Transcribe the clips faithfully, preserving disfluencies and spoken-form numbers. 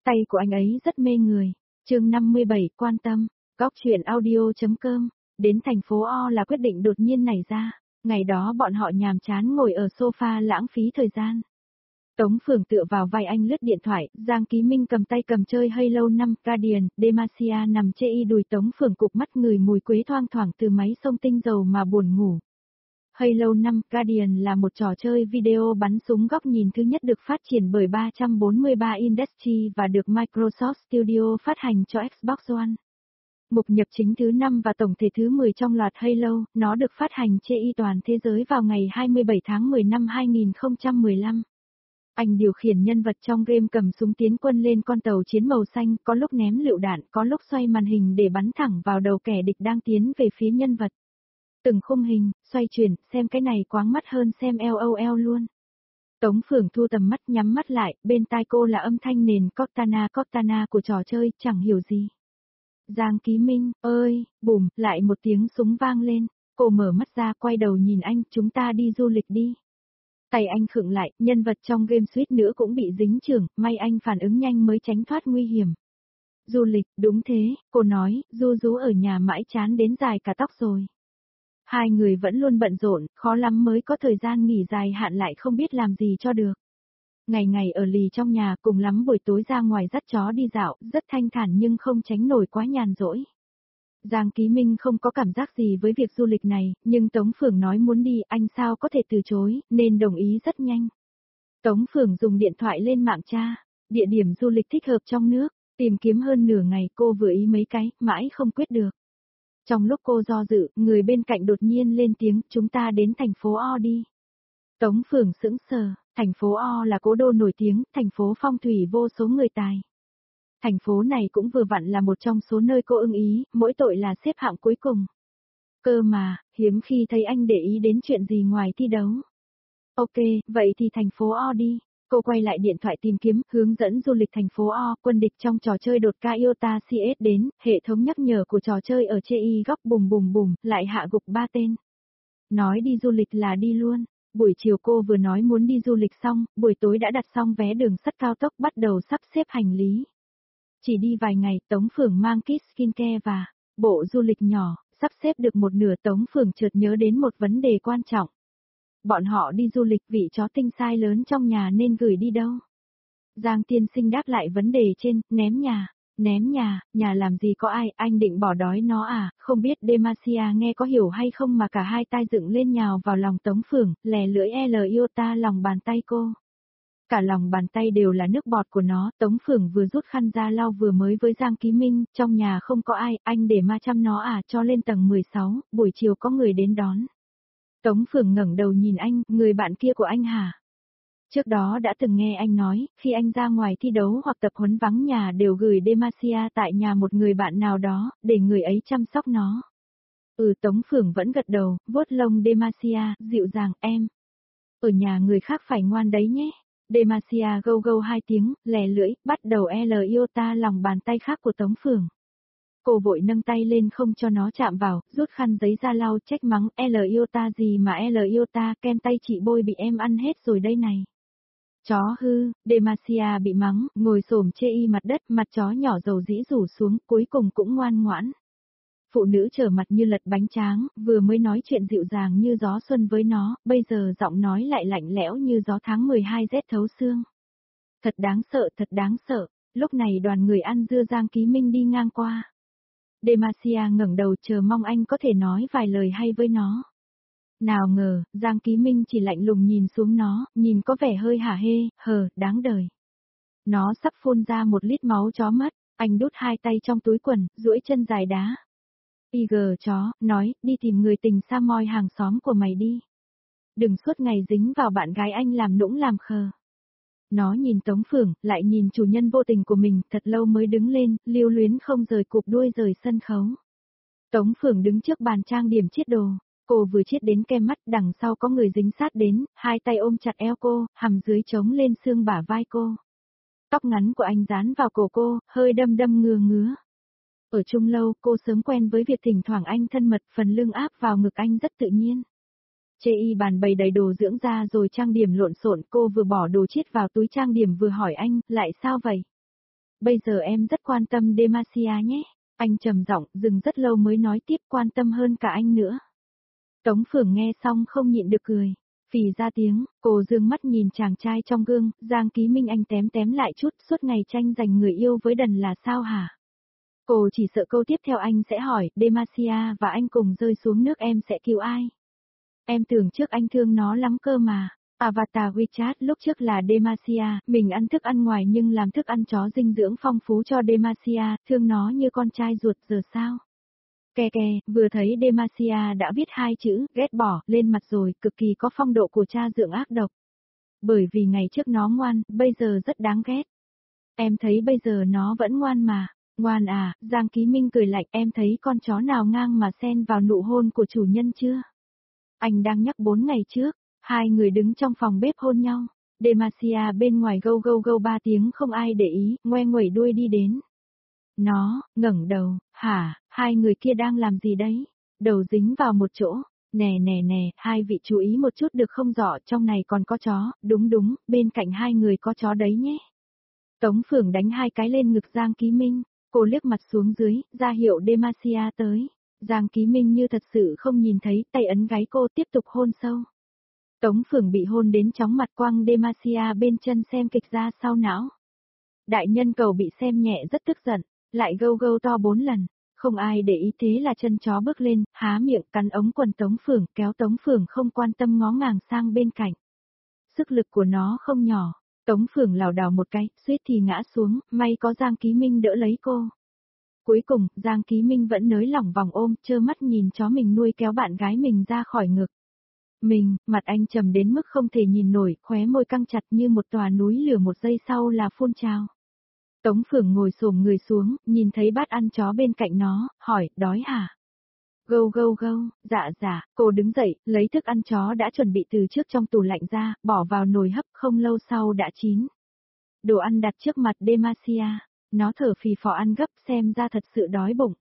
Tay của anh ấy rất mê người. Chương năm mươi bảy, quan tâm. Góc truyện audio.com. Đến thành phố O là quyết định đột nhiên nảy ra. Ngày đó bọn họ nhàm chán ngồi ở sofa lãng phí thời gian. Tống Phường tựa vào vai anh lướt điện thoại, Giang Ký Minh cầm tay cầm chơi Halo năm, Guardian, Demacia nằm chê y đùi Tống Phường cụp mắt người mùi quế thoang thoảng từ máy xông tinh dầu mà buồn ngủ. Halo năm, Guardian là một trò chơi video bắn súng góc nhìn thứ nhất được phát triển bởi ba trăm bốn mươi ba Industries và được Microsoft Studio phát hành cho Xbox One. Mục nhập chính thứ năm và tổng thể thứ mười trong loạt Halo, nó được phát hành trên toàn thế giới vào ngày hai mươi bảy tháng mười năm hai nghìn không trăm mười lăm. Anh điều khiển nhân vật trong game cầm súng tiến quân lên con tàu chiến màu xanh, có lúc ném lựu đạn, có lúc xoay màn hình để bắn thẳng vào đầu kẻ địch đang tiến về phía nhân vật. Từng khung hình, xoay chuyển, xem cái này quáng mắt hơn xem LOL luôn. Tống Phường thu tầm mắt nhắm mắt lại, bên tai cô là âm thanh nền Cortana Cortana của trò chơi, chẳng hiểu gì. Giang Ký Minh, ơi, bùm, lại một tiếng súng vang lên, cô mở mắt ra quay đầu nhìn anh, chúng ta đi du lịch đi. Tay anh khựng lại, nhân vật trong game suýt nữa cũng bị dính chưởng, may anh phản ứng nhanh mới tránh thoát nguy hiểm. Du lịch, đúng thế, cô nói, du rú ở nhà mãi chán đến dài cả tóc rồi. Hai người vẫn luôn bận rộn, khó lắm mới có thời gian nghỉ dài hạn lại không biết làm gì cho được. Ngày ngày ở lì trong nhà cùng lắm buổi tối ra ngoài dắt chó đi dạo, rất thanh thản nhưng không tránh nổi quá nhàn rỗi. Giang Ký Minh không có cảm giác gì với việc du lịch này, nhưng Tống Phường nói muốn đi, anh sao có thể từ chối, nên đồng ý rất nhanh. Tống Phường dùng điện thoại lên mạng tra, địa điểm du lịch thích hợp trong nước, tìm kiếm hơn nửa ngày cô vừa ý mấy cái, mãi không quyết được. Trong lúc cô do dự, người bên cạnh đột nhiên lên tiếng, chúng ta đến thành phố O đi. Tống Phường sững sờ, thành phố O là cố đô nổi tiếng, thành phố phong thủy vô số người tài. Thành phố này cũng vừa vặn là một trong số nơi cô ưng ý, mỗi tội là xếp hạng cuối cùng. Cơ mà, hiếm khi thấy anh để ý đến chuyện gì ngoài thi đấu. Ok, vậy thì thành phố O đi. Cô quay lại điện thoại tìm kiếm, hướng dẫn du lịch thành phố O, quân địch trong trò chơi đột ca Iota xê ét đến, hệ thống nhắc nhở của trò chơi ở chê y góc bùm bùm bùm, lại hạ gục ba tên. Nói đi du lịch là đi luôn. Buổi chiều cô vừa nói muốn đi du lịch xong, buổi tối đã đặt xong vé đường sắt cao tốc bắt đầu sắp xếp hành lý. Chỉ đi vài ngày, Tống Phường mang kit skincare và bộ du lịch nhỏ, sắp xếp được một nửa Tống Phường chợt nhớ đến một vấn đề quan trọng. Bọn họ đi du lịch vị chó tinh sai lớn trong nhà nên gửi đi đâu? Giang Tiên Sinh đáp lại vấn đề trên, ném nhà. Ném nhà, nhà làm gì có ai, anh định bỏ đói nó à, không biết Demacia nghe có hiểu hay không mà cả hai tai dựng lên nhào vào lòng Tống Phường, lè lưỡi L Iota lòng bàn tay cô. Cả lòng bàn tay đều là nước bọt của nó, Tống Phường vừa rút khăn ra lau vừa mới với Giang Ký Minh, trong nhà không có ai, anh để ma chăm nó à, cho lên tầng mười sáu, buổi chiều có người đến đón. Tống Phường ngẩng đầu nhìn anh, người bạn kia của anh hả? Trước đó đã từng nghe anh nói, khi anh ra ngoài thi đấu hoặc tập huấn vắng nhà đều gửi Demacia tại nhà một người bạn nào đó, để người ấy chăm sóc nó. Ừ, Tống Phường vẫn gật đầu, vuốt lông Demacia, dịu dàng, em. Ở nhà người khác phải ngoan đấy nhé. Demacia gâu gâu hai tiếng, lè lưỡi, bắt đầu L Iota lòng bàn tay khác của Tống Phường. Cô vội nâng tay lên không cho nó chạm vào, rút khăn giấy ra lau trách mắng, L Iota gì mà L Iota, kem tay chị bôi bị em ăn hết rồi đây này. Chó hư, Demacia bị mắng, ngồi xổm chê y mặt đất, mặt chó nhỏ dầu dĩ rủ xuống, cuối cùng cũng ngoan ngoãn. Phụ nữ trở mặt như lật bánh tráng, vừa mới nói chuyện dịu dàng như gió xuân với nó, bây giờ giọng nói lại lạnh lẽo như gió tháng mười hai rét thấu xương. Thật đáng sợ, thật đáng sợ, lúc này đoàn người ăn dưa Giang Ký Minh đi ngang qua. Demacia ngẩng đầu chờ mong anh có thể nói vài lời hay với nó. Nào ngờ, Giang Ký Minh chỉ lạnh lùng nhìn xuống nó, nhìn có vẻ hơi hả hê, hờ, đáng đời. Nó sắp phun ra một lít máu chó mất, anh đút hai tay trong túi quần, duỗi chân dài đá. i giê chó, nói, đi tìm người tình sa moi hàng xóm của mày đi. Đừng suốt ngày dính vào bạn gái anh làm nũng làm khờ. Nó nhìn Tống Phường, lại nhìn chủ nhân vô tình của mình, thật lâu mới đứng lên, lưu luyến không rời cụp đuôi rời sân khấu. Tống Phường đứng trước bàn trang điểm chiết đồ. Cô vừa chiết đến kem mắt, đằng sau có người dính sát đến, hai tay ôm chặt eo cô, hàm dưới trống lên xương bả vai cô. Tóc ngắn của anh dán vào cổ cô, hơi đâm đâm ngừa ngứa. Ở chung lâu, cô sớm quen với việc thỉnh thoảng anh thân mật, phần lưng áp vào ngực anh rất tự nhiên. Chê y bàn bày đầy đồ dưỡng da rồi trang điểm lộn xộn, cô vừa bỏ đồ chiết vào túi trang điểm vừa hỏi anh, lại sao vậy? Bây giờ em rất quan tâm Demacia nhé. Anh trầm giọng, dừng rất lâu mới nói tiếp, quan tâm hơn cả anh nữa. Tống Phượng nghe xong không nhịn được cười. Phì ra tiếng, cô dương mắt nhìn chàng trai trong gương, Giang Ký Minh anh tém tém lại chút, suốt ngày tranh giành người yêu với đần là sao hả? Cô chỉ sợ câu tiếp theo anh sẽ hỏi, Demacia và anh cùng rơi xuống nước em sẽ cứu ai? Em tưởng trước anh thương nó lắm cơ mà. Avatar WeChat lúc trước là Demacia, mình ăn thức ăn ngoài nhưng làm thức ăn chó dinh dưỡng phong phú cho Demacia, thương nó như con trai ruột giờ sao? Kè kè, vừa thấy Demacia đã viết hai chữ, ghét bỏ, lên mặt rồi, cực kỳ có phong độ của cha dượng ác độc. Bởi vì ngày trước nó ngoan, bây giờ rất đáng ghét. Em thấy bây giờ nó vẫn ngoan mà. Ngoan à, Giang Ký Minh cười lạnh, em thấy con chó nào ngang mà xen vào nụ hôn của chủ nhân chưa? Anh đang nhắc bốn ngày trước, hai người đứng trong phòng bếp hôn nhau. Demacia bên ngoài gâu gâu gâu ba tiếng không ai để ý, ngoe nguẩy đuôi đi đến. Nó, ngẩng đầu, hả, hai người kia đang làm gì đấy? Đầu dính vào một chỗ. Nè nè nè, hai vị chú ý một chút được không rõ, trong này còn có chó, đúng đúng, bên cạnh hai người có chó đấy nhé. Tống Phượng đánh hai cái lên ngực Giang Ký Minh, cô liếc mặt xuống dưới, ra hiệu Demacia tới. Giang Ký Minh như thật sự không nhìn thấy, tay ấn gáy cô tiếp tục hôn sâu. Tống Phượng bị hôn đến chóng mặt, quăng Demacia bên chân xem kịch ra sau não. Đại nhân cầu bị xem nhẹ rất tức giận, lại gâu gâu to bốn lần, không ai để ý thế là chân chó bước lên, há miệng cắn ống quần Tống Phượng, kéo Tống Phượng không quan tâm ngó ngàng sang bên cạnh. Sức lực của nó không nhỏ, Tống Phượng lảo đảo một cái, suýt thì ngã xuống, may có Giang Ký Minh đỡ lấy cô. Cuối cùng, Giang Ký Minh vẫn nới lỏng vòng ôm, trơ mắt nhìn chó mình nuôi kéo bạn gái mình ra khỏi ngực. Mình, mặt anh trầm đến mức không thể nhìn nổi, khóe môi căng chặt như một tòa núi lửa, một giây sau là phun trào. Tống Phượng ngồi xổm người xuống, nhìn thấy bát ăn chó bên cạnh nó, hỏi, đói hả? Gâu gâu gâu, dạ dạ, cô đứng dậy, lấy thức ăn chó đã chuẩn bị từ trước trong tủ lạnh ra, bỏ vào nồi hấp, không lâu sau đã chín. Đồ ăn đặt trước mặt Demacia, nó thở phì phò ăn gấp, xem ra thật sự đói bụng.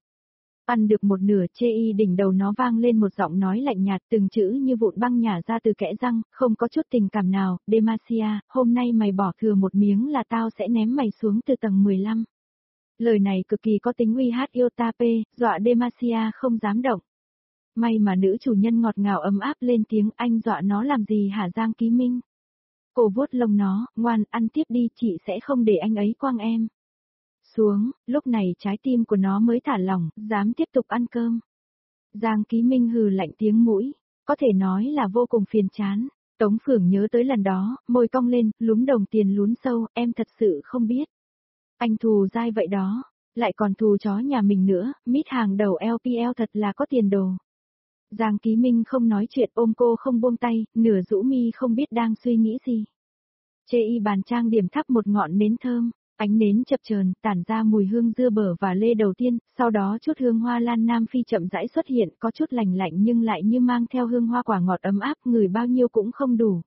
Ăn được một nửa, chê y đỉnh đầu nó vang lên một giọng nói lạnh nhạt, từng chữ như vụn băng nhả ra từ kẽ răng, không có chút tình cảm nào. Demacia, hôm nay mày bỏ thừa một miếng là tao sẽ ném mày xuống từ tầng mười lăm. Lời này cực kỳ có tính uy hát Yotape, dọa Demacia không dám động. May mà nữ chủ nhân ngọt ngào ấm áp lên tiếng, anh dọa nó làm gì hả Giang Ký Minh? Cô vuốt lông nó, ngoan, ăn tiếp đi, chị sẽ không để anh ấy quăng em. Xuống, lúc này trái tim của nó mới thả lỏng, dám tiếp tục ăn cơm. Giang Ký Minh hừ lạnh tiếng mũi, có thể nói là vô cùng phiền chán. Tống Phượng nhớ tới lần đó, môi cong lên, lúm đồng tiền lún sâu, em thật sự không biết. Anh thù dai vậy đó, lại còn thù chó nhà mình nữa, mít hàng đầu lờ pê lờ thật là có tiền đồ. Giang Ký Minh không nói chuyện, ôm cô không buông tay, nửa rũ mi không biết đang suy nghĩ gì. Chê y bàn trang điểm thắp một ngọn nến thơm. Ánh nến chập chờn, tản ra mùi hương dưa bở và lê đầu tiên, sau đó chút hương hoa lan Nam Phi chậm rãi xuất hiện, có chút lành lạnh nhưng lại như mang theo hương hoa quả ngọt ấm áp, ngửi bao nhiêu cũng không đủ.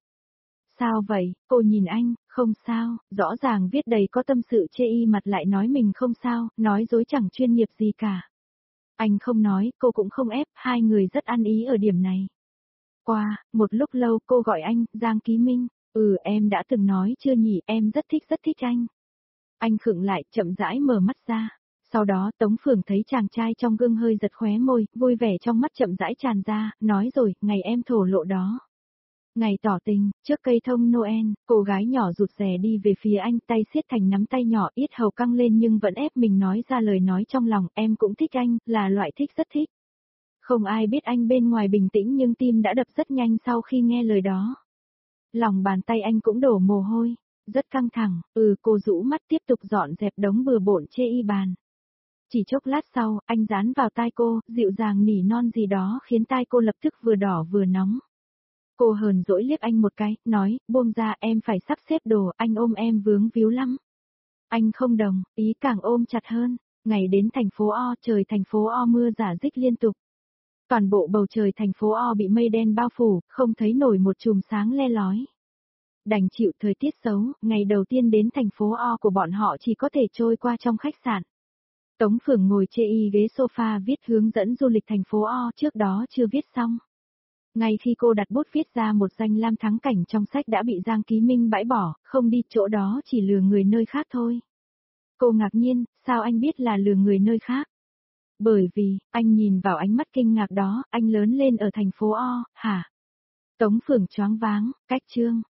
Sao vậy, cô nhìn anh, không sao, rõ ràng viết đầy có tâm sự, chê y mặt lại nói mình không sao, nói dối chẳng chuyên nghiệp gì cả. Anh không nói, cô cũng không ép, hai người rất ăn ý ở điểm này. Qua, một lúc lâu cô gọi anh, Giang Ký Minh, ừ em đã từng nói chưa nhỉ, em rất thích rất thích anh. Anh khựng lại, chậm rãi mở mắt ra. Sau đó Tống Phượng thấy chàng trai trong gương hơi giật khóe môi, vui vẻ trong mắt chậm rãi tràn ra, nói rồi, ngày em thổ lộ đó. Ngày tỏ tình, trước cây thông Noel, cô gái nhỏ rụt rè đi về phía anh, tay siết thành nắm tay nhỏ, yết hầu căng lên nhưng vẫn ép mình nói ra lời nói trong lòng, em cũng thích anh, là loại thích rất thích. Không ai biết anh bên ngoài bình tĩnh nhưng tim đã đập rất nhanh sau khi nghe lời đó. Lòng bàn tay anh cũng đổ mồ hôi. Rất căng thẳng, ừ cô rũ mắt tiếp tục dọn dẹp đống bừa bộn chê y bàn. Chỉ chốc lát sau, anh dán vào tai cô, dịu dàng nỉ non gì đó khiến tai cô lập tức vừa đỏ vừa nóng. Cô hờn dỗi liếc anh một cái, nói, buông ra em phải sắp xếp đồ, anh ôm em vướng víu lắm. Anh không đồng, ý càng ôm chặt hơn. Ngày đến thành phố O, trời thành phố O mưa rả rích liên tục. Toàn bộ bầu trời thành phố O bị mây đen bao phủ, không thấy nổi một chùm sáng le lói. Đành chịu thời tiết xấu, ngày đầu tiên đến thành phố O của bọn họ chỉ có thể trôi qua trong khách sạn. Tống Phượng ngồi chê y ghế sofa viết hướng dẫn du lịch thành phố O, trước đó chưa viết xong. Ngay khi cô đặt bút viết ra một danh lam thắng cảnh trong sách đã bị Giang Ký Minh bãi bỏ, không đi chỗ đó chỉ lừa người nơi khác thôi. Cô ngạc nhiên, sao anh biết là lừa người nơi khác? Bởi vì, anh nhìn vào ánh mắt kinh ngạc đó, anh lớn lên ở thành phố O, hả? Tống Phượng choáng váng, cách Trương.